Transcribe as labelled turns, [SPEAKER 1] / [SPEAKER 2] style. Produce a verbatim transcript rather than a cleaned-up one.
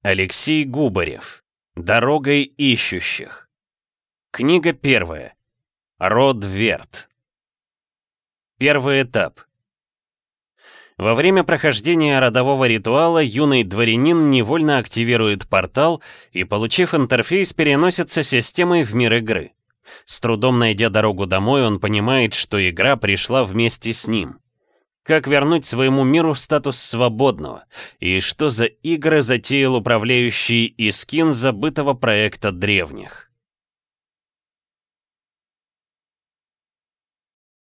[SPEAKER 1] Алексей Губарев. Дорогой ищущих. Книга первая. Род Верт. Первый этап. Во время прохождения родового ритуала юный дворянин невольно активирует портал и, получив интерфейс, переносится системой в мир игры. С трудом найдя дорогу домой, он понимает, что игра пришла вместе с ним. Как вернуть своему миру статус свободного? И что за игры затеял управляющий Искин забытого проекта древних?